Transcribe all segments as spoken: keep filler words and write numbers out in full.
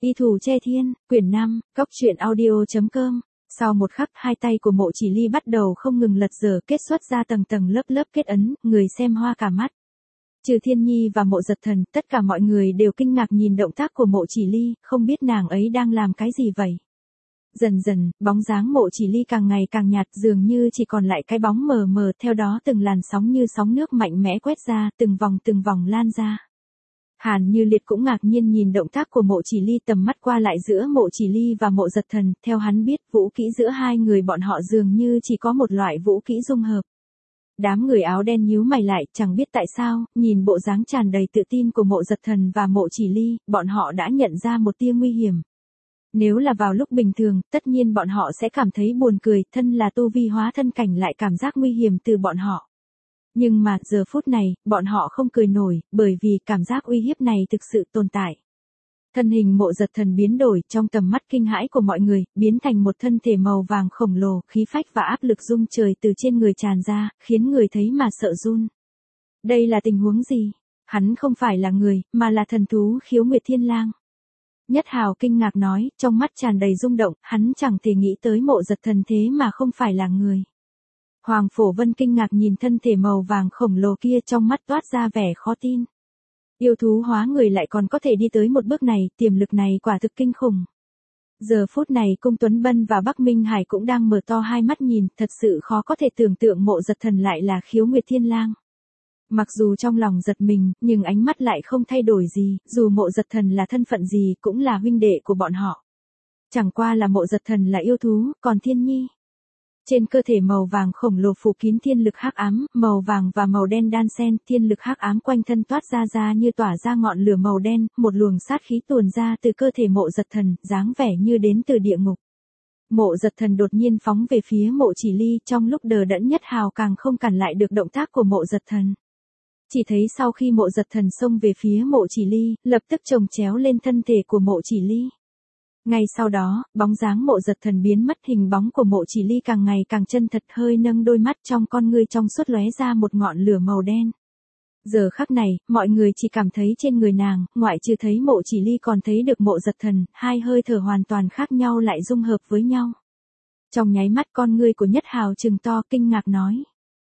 Y Thủ Che Thiên, quyển năm, cóc truyện audio chấm com. Sau một khắc, hai tay của Mộ Chỉ Ly bắt đầu không ngừng lật dở kết xuất ra tầng tầng lớp lớp kết ấn, người xem hoa cả mắt. Trừ Thiên Nhi và Mộ Giật Thần, tất cả mọi người đều kinh ngạc nhìn động tác của Mộ Chỉ Ly, không biết nàng ấy đang làm cái gì vậy. Dần dần, bóng dáng Mộ Chỉ Ly càng ngày càng nhạt, dường như chỉ còn lại cái bóng mờ mờ, theo đó từng làn sóng như sóng nước mạnh mẽ quét ra, từng vòng từng vòng lan ra. Hàn Như Liệt cũng ngạc nhiên nhìn động tác của Mộ Chỉ Ly, tầm mắt qua lại giữa Mộ Chỉ Ly và Mộ Giật Thần, theo hắn biết, vũ kỹ giữa hai người bọn họ dường như chỉ có một loại vũ kỹ dung hợp. Đám người áo đen nhíu mày lại, chẳng biết tại sao, nhìn bộ dáng tràn đầy tự tin của Mộ Giật Thần và Mộ Chỉ Ly, bọn họ đã nhận ra một tia nguy hiểm. Nếu là vào lúc bình thường, tất nhiên bọn họ sẽ cảm thấy buồn cười, thân là tu vi hóa thân cảnh lại cảm giác nguy hiểm từ bọn họ. Nhưng mà, giờ phút này, bọn họ không cười nổi, bởi vì cảm giác uy hiếp này thực sự tồn tại. Thân hình Mộ Giật Thần biến đổi trong tầm mắt kinh hãi của mọi người, biến thành một thân thể màu vàng khổng lồ, khí phách và áp lực rung trời từ trên người tràn ra, khiến người thấy mà sợ run. Đây là tình huống gì? Hắn không phải là người, mà là thần thú Khiếu Nguyệt Thiên Lang. Nhất Hào kinh ngạc nói, trong mắt tràn đầy rung động, hắn chẳng thể nghĩ tới Mộ Giật Thần thế mà không phải là người. Hoàng Phổ Vân kinh ngạc nhìn thân thể màu vàng khổng lồ kia, trong mắt toát ra vẻ khó tin. Yêu thú hóa người lại còn có thể đi tới một bước này, tiềm lực này quả thực kinh khủng. Giờ phút này Cung Tuấn Bân và Bắc Minh Hải cũng đang mở to hai mắt nhìn, thật sự khó có thể tưởng tượng Mộ Giật Thần lại là Khiếu Nguyệt Thiên Lang. Mặc dù trong lòng giật mình, nhưng ánh mắt lại không thay đổi gì, dù Mộ Giật Thần là thân phận gì cũng là huynh đệ của bọn họ. Chẳng qua là Mộ Giật Thần là yêu thú, còn Thiên Nhi. Trên cơ thể màu vàng khổng lồ phủ kín thiên lực hắc ám, màu vàng và màu đen đan xen, thiên lực hắc ám quanh thân toát ra ra như tỏa ra ngọn lửa màu đen, một luồng sát khí tuôn ra từ cơ thể Mộ Giật Thần, dáng vẻ như đến từ địa ngục. Mộ Giật Thần đột nhiên phóng về phía Mộ Chỉ Ly, trong lúc đờ đẫn Nhất Hào càng không cản lại được động tác của Mộ Giật Thần. Chỉ thấy sau khi Mộ Giật Thần xông về phía Mộ Chỉ Ly, lập tức chồng chéo lên thân thể của Mộ Chỉ Ly. Ngay sau đó, bóng dáng Mộ Giật Thần biến mất, hình bóng của Mộ Chỉ Ly càng ngày càng chân thật, hơi nâng đôi mắt, trong con ngươi trong suốt lóe ra một ngọn lửa màu đen. Giờ khắc này, mọi người chỉ cảm thấy trên người nàng, ngoại trừ thấy Mộ Chỉ Ly còn thấy được Mộ Giật Thần, hai hơi thở hoàn toàn khác nhau lại dung hợp với nhau. Trong nháy mắt con ngươi của Nhất Hào trừng to, kinh ngạc nói.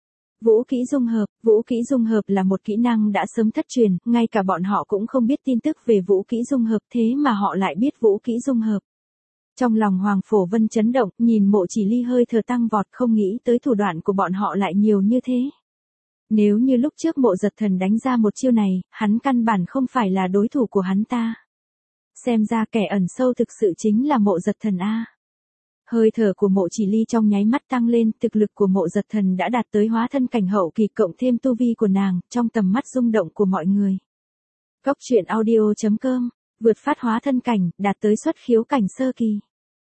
Vũ kỹ dung hợp, vũ kỹ dung hợp là một kỹ năng đã sớm thất truyền, ngay cả bọn họ cũng không biết tin tức về vũ kỹ dung hợp, thế mà họ lại biết vũ kỹ dung hợp. Trong lòng Hoàng Phổ Vân chấn động, nhìn Mộ Chỉ Ly hơi thở tăng vọt, không nghĩ tới thủ đoạn của bọn họ lại nhiều như thế. Nếu như lúc trước Mộ Giật Thần đánh ra một chiêu này, hắn căn bản không phải là đối thủ của hắn ta. Xem ra kẻ ẩn sâu thực sự chính là Mộ Giật Thần a. Hơi thở của Mộ Chỉ Ly trong nháy mắt tăng lên, thực lực của Mộ Giật Thần đã đạt tới hóa thân cảnh hậu kỳ, cộng thêm tu vi của nàng, trong tầm mắt rung động của mọi người. Cóc truyện audio chấm com, vượt phát hóa thân cảnh, đạt tới xuất khiếu cảnh sơ kỳ.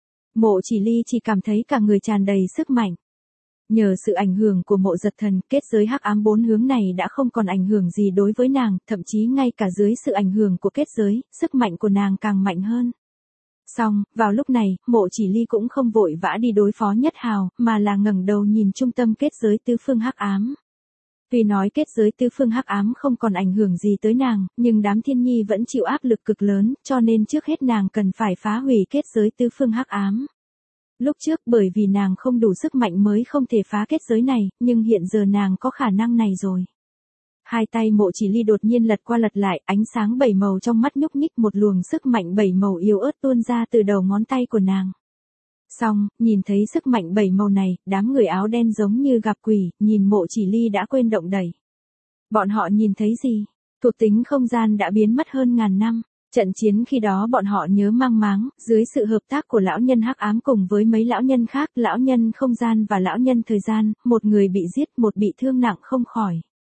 Mộ Chỉ Ly chỉ cảm thấy cả người tràn đầy sức mạnh. Nhờ sự ảnh hưởng của Mộ Giật Thần, kết giới hắc ám bốn hướng này đã không còn ảnh hưởng gì đối với nàng, thậm chí ngay cả dưới sự ảnh hưởng của kết giới, sức mạnh của nàng càng mạnh hơn. Xong, vào lúc này, Mộ Chỉ Ly cũng không vội vã đi đối phó Nhất Hào, mà là ngẩng đầu nhìn trung tâm kết giới tứ phương hắc ám. Tuy nói kết giới tứ phương hắc ám không còn ảnh hưởng gì tới nàng, nhưng đám Thiên Nhi vẫn chịu áp lực cực lớn, cho nên trước hết nàng cần phải phá hủy kết giới tứ phương hắc ám. Lúc trước bởi vì nàng không đủ sức mạnh mới không thể phá kết giới này, nhưng hiện giờ nàng có khả năng này rồi. Hai tay Mộ Chỉ Ly đột nhiên lật qua lật lại, ánh sáng bảy màu trong mắt nhúc nhích, một luồng sức mạnh bảy màu yếu ớt tuôn ra từ đầu ngón tay của nàng. Xong, nhìn thấy sức mạnh bảy màu này, đám người áo đen giống như gặp quỷ, nhìn Mộ Chỉ Ly đã quên động đẩy. Bọn họ nhìn thấy gì? Thuộc tính không gian đã biến mất hơn ngàn năm. Trận chiến khi đó bọn họ nhớ mang máng, dưới sự hợp tác của lão nhân hắc ám cùng với mấy lão nhân khác, lão nhân không gian và lão nhân thời gian, một người bị giết, một bị thương nặng không khỏi.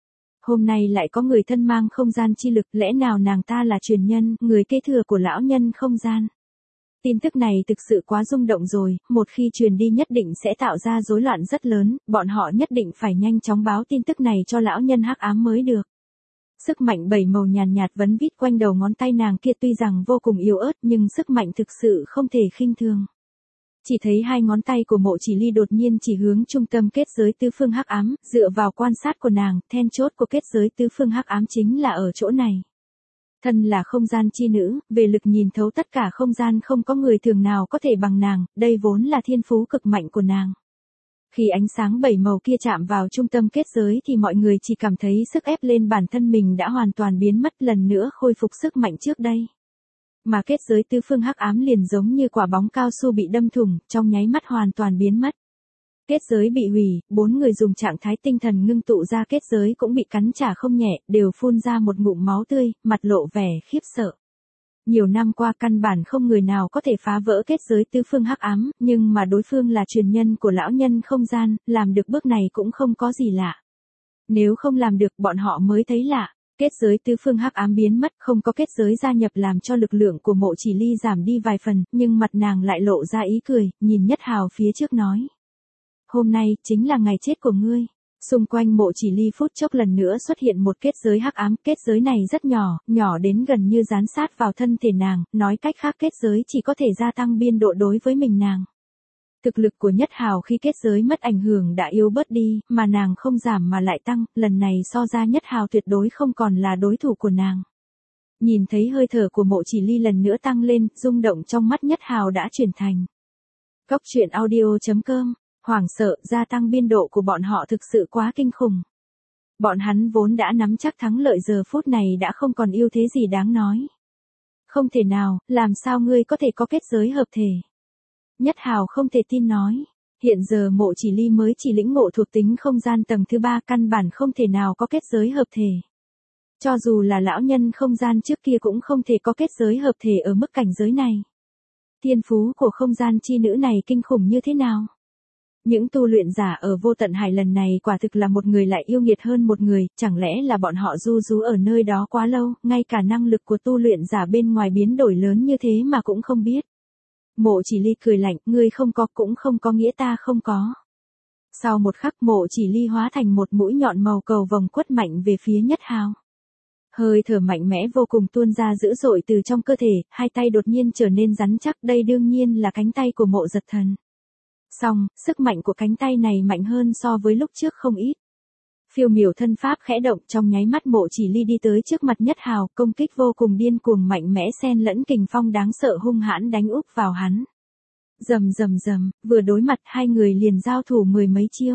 Hôm nay lại có người thân mang không gian chi lực, lẽ nào nàng ta là truyền nhân, người kế thừa của lão nhân không gian. Tin tức này thực sự quá rung động rồi, một khi truyền đi nhất định sẽ tạo ra rối loạn rất lớn, bọn họ nhất định phải nhanh chóng báo tin tức này cho lão nhân hắc ám mới được. Sức mạnh bảy màu nhàn nhạt vấn vít quanh đầu ngón tay nàng kia, tuy rằng vô cùng yếu ớt nhưng sức mạnh thực sự không thể khinh thường. Chỉ thấy hai ngón tay của Mộ Chỉ Ly đột nhiên chỉ hướng trung tâm kết giới tứ phương hắc ám, dựa vào quan sát của nàng, then chốt của kết giới tứ phương hắc ám chính là ở chỗ này. Thân là không gian chi nữ, về lực nhìn thấu tất cả không gian không có người thường nào có thể bằng nàng, đây vốn là thiên phú cực mạnh của nàng. Khi ánh sáng bảy màu kia chạm vào trung tâm kết giới thì mọi người chỉ cảm thấy sức ép lên bản thân mình đã hoàn toàn biến mất, lần nữa khôi phục sức mạnh trước đây. Mà kết giới tứ phương hắc ám liền giống như quả bóng cao su bị đâm thủng, trong nháy mắt hoàn toàn biến mất. Kết giới bị hủy, bốn người dùng trạng thái tinh thần ngưng tụ ra kết giới cũng bị cắn trả không nhẹ, đều phun ra một ngụm máu tươi, mặt lộ vẻ khiếp sợ. Nhiều năm qua căn bản không người nào có thể phá vỡ kết giới tứ phương hắc ám, nhưng mà đối phương là truyền nhân của lão nhân không gian, làm được bước này cũng không có gì lạ. Nếu không làm được bọn họ mới thấy lạ. Kết giới tứ phương hắc ám biến mất, không có kết giới gia nhập làm cho lực lượng của Mộ Chỉ Ly giảm đi vài phần, nhưng mặt nàng lại lộ ra ý cười, nhìn Nhất Hào phía trước nói. Hôm nay, chính là ngày chết của ngươi. Xung quanh Mộ Chỉ Ly phút chốc lần nữa xuất hiện một kết giới hắc ám, kết giới này rất nhỏ, nhỏ đến gần như dán sát vào thân thể nàng, nói cách khác kết giới chỉ có thể gia tăng biên độ đối với mình nàng. Thực lực của Nhất Hào khi kết giới mất ảnh hưởng đã yếu bớt đi, mà nàng không giảm mà lại tăng, lần này so ra Nhất Hào tuyệt đối không còn là đối thủ của nàng. Nhìn thấy hơi thở của Mộ Chỉ Ly lần nữa tăng lên, rung động trong mắt Nhất Hào đã chuyển thành. Góc truyện audio chấm com, hoảng sợ, gia tăng biên độ của bọn họ thực sự quá kinh khủng. Bọn hắn vốn đã nắm chắc thắng lợi, giờ phút này đã không còn ưu thế gì đáng nói. Không thể nào, làm sao ngươi có thể có kết giới hợp thể? Nhất Hào không thể tin nói. Hiện giờ Mộ Chỉ Ly mới chỉ lĩnh ngộ thuộc tính không gian tầng thứ ba, căn bản không thể nào có kết giới hợp thể. Cho dù là lão nhân không gian trước kia cũng không thể có kết giới hợp thể ở mức cảnh giới này. Thiên phú của không gian chi nữ này kinh khủng như thế nào? Những tu luyện giả ở Vô Tận Hải lần này quả thực là một người lại yêu nghiệt hơn một người, chẳng lẽ là bọn họ du rú ở nơi đó quá lâu, ngay cả năng lực của tu luyện giả bên ngoài biến đổi lớn như thế mà cũng không biết. Mộ Chỉ Ly cười lạnh, ngươi không có cũng không có nghĩa ta không có. Sau một khắc Mộ Chỉ Ly hóa thành một mũi nhọn màu cầu vồng quất mạnh về phía Nhất Hào. Hơi thở mạnh mẽ vô cùng tuôn ra dữ dội từ trong cơ thể, hai tay đột nhiên trở nên rắn chắc, đây đương nhiên là cánh tay của Mộ Giật Thần. Song, sức mạnh của cánh tay này mạnh hơn so với lúc trước không ít. Phiêu miểu thân pháp khẽ động, trong nháy mắt Mộ Chỉ Ly đi tới trước mặt Nhất Hào, công kích vô cùng điên cuồng mạnh mẽ xen lẫn kình phong đáng sợ hung hãn đánh úp vào hắn. Rầm rầm rầm, vừa đối mặt hai người liền giao thủ mười mấy chiêu.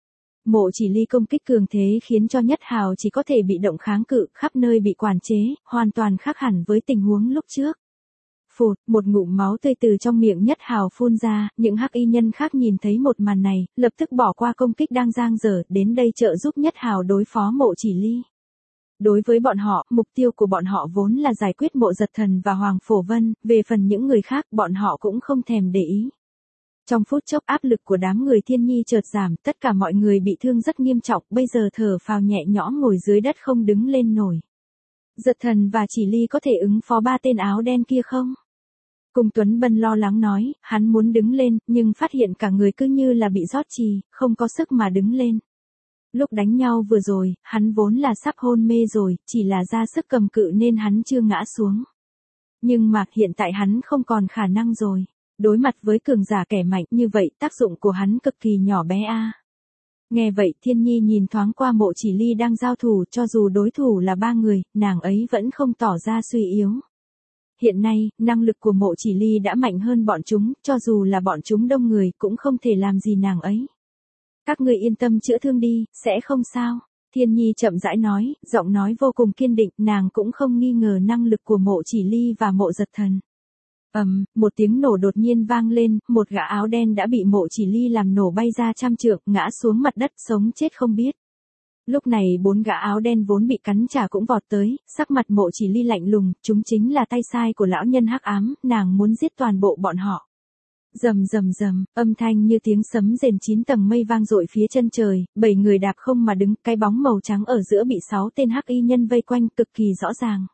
Mộ Chỉ Ly công kích cường thế khiến cho Nhất Hào chỉ có thể bị động kháng cự, khắp nơi bị quản chế, hoàn toàn khác hẳn với tình huống lúc trước. Phụt, một ngụm máu tươi từ trong miệng Nhất Hào phun ra, những hắc y nhân khác nhìn thấy một màn này, lập tức bỏ qua công kích đang dang dở, đến đây trợ giúp Nhất Hào đối phó Mộ Chỉ Ly. Đối với bọn họ, mục tiêu của bọn họ vốn là giải quyết Mộ Giật Thần và Hoàng Phổ Vân, về phần những người khác bọn họ cũng không thèm để ý. Trong phút chốc áp lực của đám người Thiên Nhi chợt giảm, tất cả mọi người bị thương rất nghiêm trọng, bây giờ thở phào nhẹ nhõm ngồi dưới đất không đứng lên nổi. Giật Thần và Chỉ Ly có thể ứng phó ba tên áo đen kia không? Cung Tuấn Bân lo lắng nói, hắn muốn đứng lên, nhưng phát hiện cả người cứ như là bị rót trì, không có sức mà đứng lên. Lúc đánh nhau vừa rồi, hắn vốn là sắp hôn mê rồi, chỉ là ra sức cầm cự nên hắn chưa ngã xuống. Nhưng mà hiện tại hắn không còn khả năng rồi. Đối mặt với cường giả kẻ mạnh như vậy, tác dụng của hắn cực kỳ nhỏ bé a. À. Nghe vậy Thiên Nhi nhìn thoáng qua Mộ Chỉ Ly đang giao thủ, cho dù đối thủ là ba người, nàng ấy vẫn không tỏ ra suy yếu. Hiện nay, năng lực của Mộ Chỉ Ly đã mạnh hơn bọn chúng, cho dù là bọn chúng đông người cũng không thể làm gì nàng ấy. Các ngươi yên tâm chữa thương đi, sẽ không sao. Thiên Nhi chậm rãi nói, giọng nói vô cùng kiên định, nàng cũng không nghi ngờ năng lực của Mộ Chỉ Ly và Mộ Giật Thần. Ầm, um, một tiếng nổ đột nhiên vang lên, một gã áo đen đã bị Mộ Chỉ Ly làm nổ bay ra trăm trượng, ngã xuống mặt đất, sống chết không biết. Lúc này bốn gã áo đen vốn bị cắn trả cũng vọt tới, sắc mặt Mộ Chỉ Ly lạnh lùng, chúng chính là tay sai của lão nhân hắc ám, nàng muốn giết toàn bộ bọn họ. Rầm rầm rầm, âm thanh như tiếng sấm rền chín tầng mây vang dội phía chân trời, bảy người đạp không mà đứng, cái bóng màu trắng ở giữa bị sáu tên hắc y nhân vây quanh cực kỳ rõ ràng.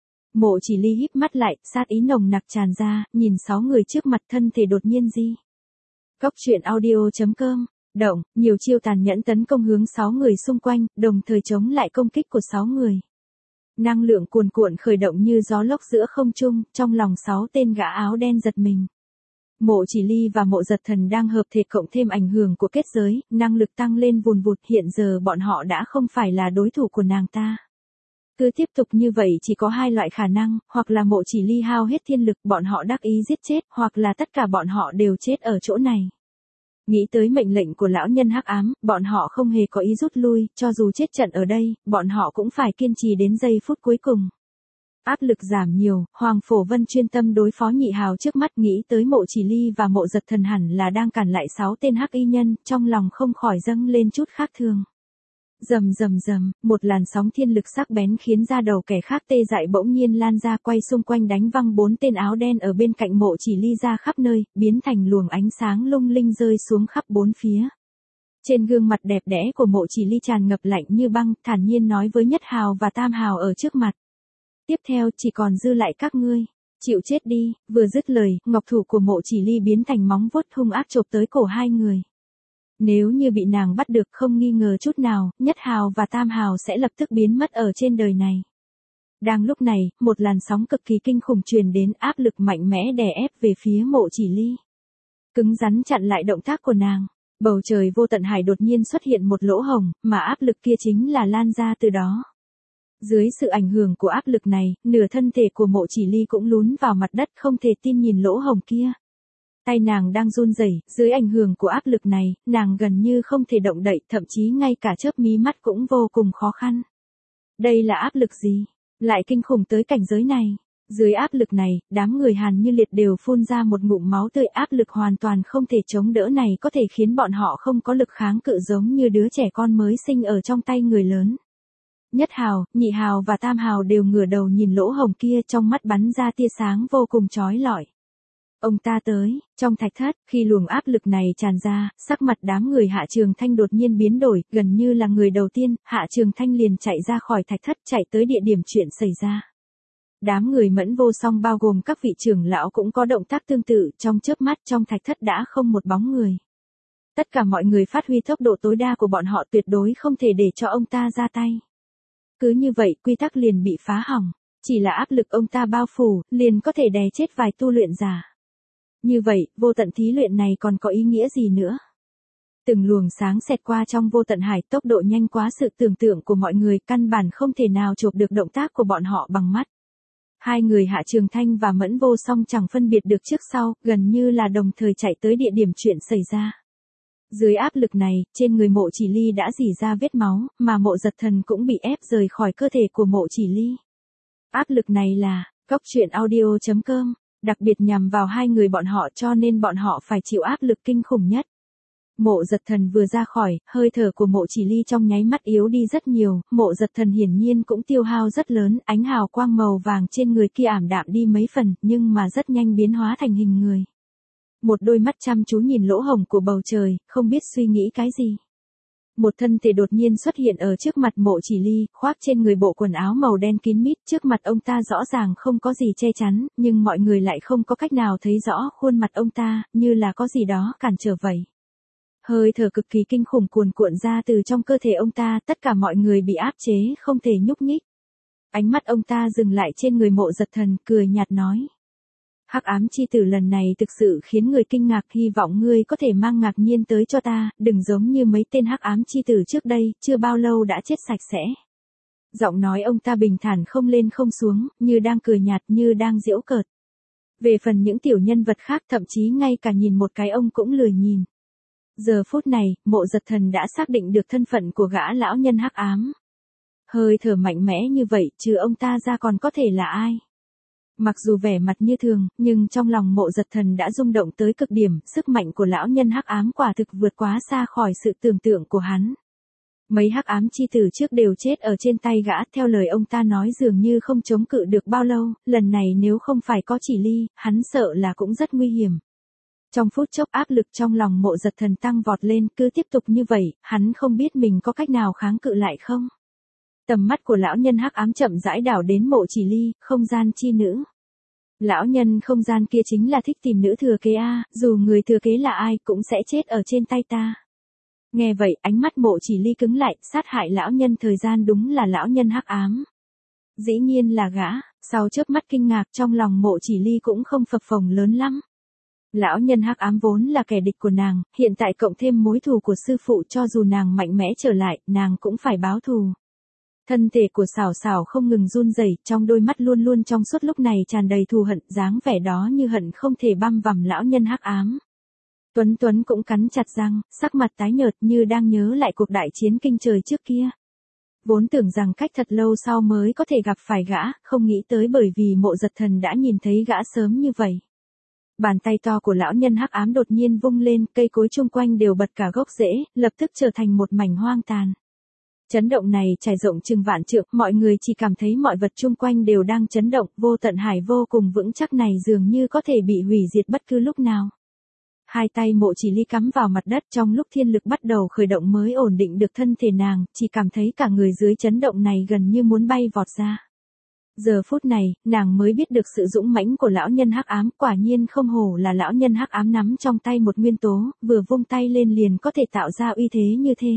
Mộ Chỉ Ly híp mắt lại, sát ý nồng nặc tràn ra, nhìn sáu người trước mặt thân thể đột nhiên di. Góc truyện audio chấm com, động, nhiều chiêu tàn nhẫn tấn công hướng sáu người xung quanh, đồng thời chống lại công kích của sáu người. Năng lượng cuồn cuộn khởi động như gió lốc giữa không trung, trong lòng sáu tên gã áo đen giật mình. Mộ Chỉ Ly và Mộ Giật Thần đang hợp thể cộng thêm ảnh hưởng của kết giới, năng lực tăng lên vùn vụt, hiện giờ bọn họ đã không phải là đối thủ của nàng ta. Cứ tiếp tục như vậy chỉ có hai loại khả năng, hoặc là Mộ Chỉ Ly hao hết thiên lực bọn họ đắc ý giết chết, hoặc là tất cả bọn họ đều chết ở chỗ này. Nghĩ tới mệnh lệnh của lão nhân hắc ám, bọn họ không hề có ý rút lui, cho dù chết trận ở đây, bọn họ cũng phải kiên trì đến giây phút cuối cùng. Áp lực giảm nhiều, Hoàng Phổ Vân chuyên tâm đối phó nhị hào trước mắt, nghĩ tới Mộ Chỉ Ly và Mộ Giật Thần hẳn là đang cản lại sáu tên hắc y nhân, trong lòng không khỏi dâng lên chút khác thường. Rầm rầm rầm, một làn sóng thiên lực sắc bén khiến da đầu kẻ khác tê dại bỗng nhiên lan ra, quay xung quanh đánh văng bốn tên áo đen ở bên cạnh Mộ Chỉ Ly ra khắp nơi, biến thành luồng ánh sáng lung linh rơi xuống khắp bốn phía. Trên gương mặt đẹp đẽ của Mộ Chỉ Ly tràn ngập lạnh như băng, thản nhiên nói với nhất hào và tam hào ở trước mặt. Tiếp theo chỉ còn dư lại các ngươi, chịu chết đi. Vừa dứt lời, ngọc thủ của Mộ Chỉ Ly biến thành móng vuốt hung ác chộp tới cổ hai người. Nếu như bị nàng bắt được, không nghi ngờ chút nào, nhất hào và tam hào sẽ lập tức biến mất ở trên đời này. Đang lúc này, một làn sóng cực kỳ kinh khủng truyền đến, áp lực mạnh mẽ đè ép về phía Mộ Chỉ Ly. Cứng rắn chặn lại động tác của nàng. Bầu trời vô tận hải đột nhiên xuất hiện một lỗ hổng, mà áp lực kia chính là lan ra từ đó. Dưới sự ảnh hưởng của áp lực này, nửa thân thể của Mộ Chỉ Ly cũng lún vào mặt đất, không thể tin nhìn lỗ hổng kia. Tay nàng đang run rẩy, dưới ảnh hưởng của áp lực này, nàng gần như không thể động đậy, thậm chí ngay cả chớp mí mắt cũng vô cùng khó khăn. Đây là áp lực gì? Lại kinh khủng tới cảnh giới này. Dưới áp lực này, đám người Hàn Như Liệt đều phun ra một ngụm máu tươi, áp lực hoàn toàn không thể chống đỡ này có thể khiến bọn họ không có lực kháng cự giống như đứa trẻ con mới sinh ở trong tay người lớn. Nhất hào, nhị hào và tam hào đều ngửa đầu nhìn lỗ hổng kia, trong mắt bắn ra tia sáng vô cùng chói lọi. Ông ta tới, trong thạch thất, khi luồng áp lực này tràn ra, sắc mặt đám người Hạ Trường Thanh đột nhiên biến đổi, gần như là người đầu tiên, Hạ Trường Thanh liền chạy ra khỏi thạch thất, chạy tới địa điểm chuyện xảy ra. Đám người Mẫn Vô Song bao gồm các vị trưởng lão cũng có động tác tương tự, trong chớp mắt trong thạch thất đã không một bóng người. Tất cả mọi người phát huy tốc độ tối đa của bọn họ, tuyệt đối không thể để cho ông ta ra tay. Cứ như vậy, quy tắc liền bị phá hỏng, chỉ là áp lực ông ta bao phủ, liền có thể đè chết vài tu luyện giả. Như vậy, vô tận thí luyện này còn có ý nghĩa gì nữa? Từng luồng sáng xẹt qua trong vô tận hải, tốc độ nhanh quá sự tưởng tượng của mọi người, căn bản không thể nào chộp được động tác của bọn họ bằng mắt. Hai người Hạ Trường Thanh và Mẫn Vô Song chẳng phân biệt được trước sau, gần như là đồng thời chạy tới địa điểm chuyện xảy ra. Dưới áp lực này, trên người Mộ Chỉ Ly đã rỉ ra vết máu, mà Mộ Giật Thần cũng bị ép rời khỏi cơ thể của Mộ Chỉ Ly. Áp lực này là, Cốc Truyện Audio chấm com, đặc biệt nhằm vào hai người bọn họ, cho nên bọn họ phải chịu áp lực kinh khủng nhất. Mộ Giật Thần vừa ra khỏi, hơi thở của Mộ Chỉ Ly trong nháy mắt yếu đi rất nhiều, Mộ Giật Thần hiển nhiên cũng tiêu hao rất lớn, ánh hào quang màu vàng trên người kia ảm đạm đi mấy phần, nhưng mà rất nhanh biến hóa thành hình người. Một đôi mắt chăm chú nhìn lỗ hổng của bầu trời, không biết suy nghĩ cái gì. Một thân thể đột nhiên xuất hiện ở trước mặt Mộ Chỉ Ly, khoác trên người bộ quần áo màu đen kín mít, trước mặt ông ta rõ ràng không có gì che chắn, nhưng mọi người lại không có cách nào thấy rõ khuôn mặt ông ta, như là có gì đó cản trở vậy. Hơi thở cực kỳ kinh khủng cuồn cuộn ra từ trong cơ thể ông ta, tất cả mọi người bị áp chế, không thể nhúc nhích. Ánh mắt ông ta dừng lại trên người Mộ Giật Thần, cười nhạt nói. Hắc ám chi tử lần này thực sự khiến người kinh ngạc, hy vọng ngươi có thể mang ngạc nhiên tới cho ta, đừng giống như mấy tên hắc ám chi tử trước đây, chưa bao lâu đã chết sạch sẽ. Giọng nói ông ta bình thản không lên không xuống, như đang cười nhạt, như đang giễu cợt. Về phần những tiểu nhân vật khác, thậm chí ngay cả nhìn một cái ông cũng lười nhìn. Giờ phút này, Mộ Giật Thần đã xác định được thân phận của gã lão nhân hắc ám. Hơi thở mạnh mẽ như vậy, trừ ông ta ra còn có thể là ai? Mặc dù vẻ mặt như thường, nhưng trong lòng Mộ Giật Thần đã rung động tới cực điểm, sức mạnh của lão nhân hắc ám quả thực vượt quá xa khỏi sự tưởng tượng của hắn. Mấy hắc ám chi tử trước đều chết ở trên tay gã, theo lời ông ta nói dường như không chống cự được bao lâu, lần này nếu không phải có Chỉ Ly, hắn sợ là cũng rất nguy hiểm. Trong phút chốc áp lực trong lòng Mộ Giật Thần tăng vọt lên, cứ tiếp tục như vậy, hắn không biết mình có cách nào kháng cự lại không. Tầm mắt của lão nhân hắc ám chậm rãi đảo đến Mộ Chỉ Ly, không gian chi nữ. Lão nhân không gian kia chính là thích tìm nữ thừa kế a, dù người thừa kế là ai cũng sẽ chết ở trên tay ta. Nghe vậy, ánh mắt Mộ Chỉ Ly cứng lại, sát hại lão nhân thời gian đúng là lão nhân hắc ám. Dĩ nhiên là gã, sau chớp mắt kinh ngạc trong lòng Mộ Chỉ Ly cũng không phập phồng lớn lắm. Lão nhân hắc ám vốn là kẻ địch của nàng, hiện tại cộng thêm mối thù của sư phụ, cho dù nàng mạnh mẽ trở lại, nàng cũng phải báo thù. Thân thể của Sảo Sảo không ngừng run rẩy, trong đôi mắt luôn luôn trong suốt lúc này tràn đầy thù hận, dáng vẻ đó như hận không thể băm vằm lão nhân hắc ám. Tuấn Tuấn cũng cắn chặt răng, sắc mặt tái nhợt như đang nhớ lại cuộc đại chiến kinh trời trước kia. Vốn tưởng rằng cách thật lâu sau mới có thể gặp phải gã, không nghĩ tới bởi vì Mộ Giật Thần đã nhìn thấy gã sớm như vậy. Bàn tay to của lão nhân hắc ám đột nhiên vung lên, cây cối chung quanh đều bật cả gốc rễ, lập tức trở thành một mảnh hoang tàn. Chấn động này trải rộng chừng vạn trượng, mọi người chỉ cảm thấy mọi vật chung quanh đều đang chấn động, vô tận hải vô cùng vững chắc này dường như có thể bị hủy diệt bất cứ lúc nào. Hai tay Mộ Chỉ Ly cắm vào mặt đất, trong lúc thiên lực bắt đầu khởi động mới ổn định được thân thể nàng, chỉ cảm thấy cả người dưới chấn động này gần như muốn bay vọt ra. Giờ phút này, nàng mới biết được sự dũng mãnh của lão nhân hắc ám, quả nhiên không hổ là lão nhân hắc ám nắm trong tay một nguyên tố, vừa vung tay lên liền có thể tạo ra uy thế như thế.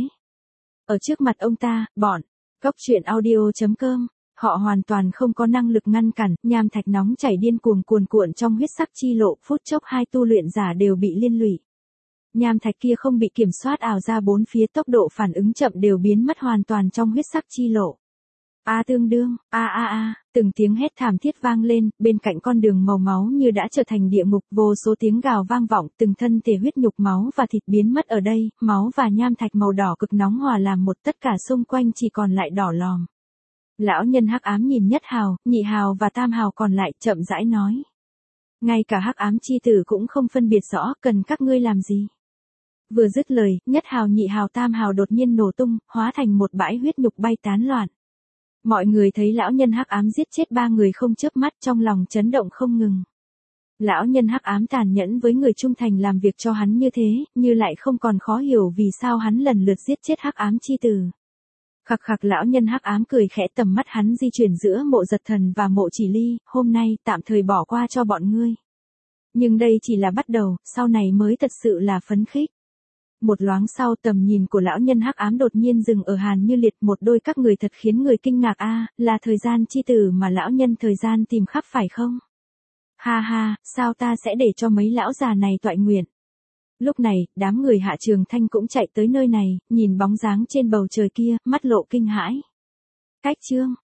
Ở trước mặt ông ta, bọn Cốc Truyện Audio chấm com, họ hoàn toàn không có năng lực ngăn cản, nham thạch nóng chảy điên cuồng cuồn cuộn trong huyết sắc chi lộ, phút chốc hai tu luyện giả đều bị liên lụy. Nham thạch kia không bị kiểm soát ảo ra bốn phía, tốc độ phản ứng chậm đều biến mất hoàn toàn trong huyết sắc chi lộ. A tương đương, a a a, từng tiếng hét thảm thiết vang lên, bên cạnh con đường màu máu như đã trở thành địa ngục, vô số tiếng gào vang vọng, từng thân thể huyết nhục máu và thịt biến mất ở đây, máu và nham thạch màu đỏ cực nóng hòa làm một, tất cả xung quanh chỉ còn lại đỏ lòm. Lão nhân hắc ám nhìn Nhất Hào, Nhị Hào và Tam Hào còn lại, chậm rãi nói. Ngay cả hắc ám chi tử cũng không phân biệt rõ, cần các ngươi làm gì. Vừa dứt lời, Nhất Hào, Nhị Hào, Tam Hào đột nhiên nổ tung, hóa thành một bãi huyết nhục bay tán loạn. Mọi người thấy lão nhân hắc ám giết chết ba người không chớp mắt, trong lòng chấn động không ngừng. Lão nhân hắc ám tàn nhẫn với người trung thành làm việc cho hắn như thế, như lại không còn khó hiểu vì sao hắn lần lượt giết chết hắc ám chi tử. Khặc khặc, lão nhân hắc ám cười khẽ, tầm mắt hắn di chuyển giữa Mộ Giật Thần và Mộ Chỉ Ly, hôm nay tạm thời bỏ qua cho bọn ngươi. Nhưng đây chỉ là bắt đầu, sau này mới thật sự là phấn khích. Một loáng sau, tầm nhìn của lão nhân hắc ám đột nhiên dừng ở Hàn Như Liệt, một đôi các người thật khiến người kinh ngạc a, là thời gian chi tử mà lão nhân thời gian tìm khắp phải không? Ha ha, sao ta sẽ để cho mấy lão già này toại nguyện? Lúc này, đám người Hạ Trường Thanh cũng chạy tới nơi này, nhìn bóng dáng trên bầu trời kia, mắt lộ kinh hãi. Cách chương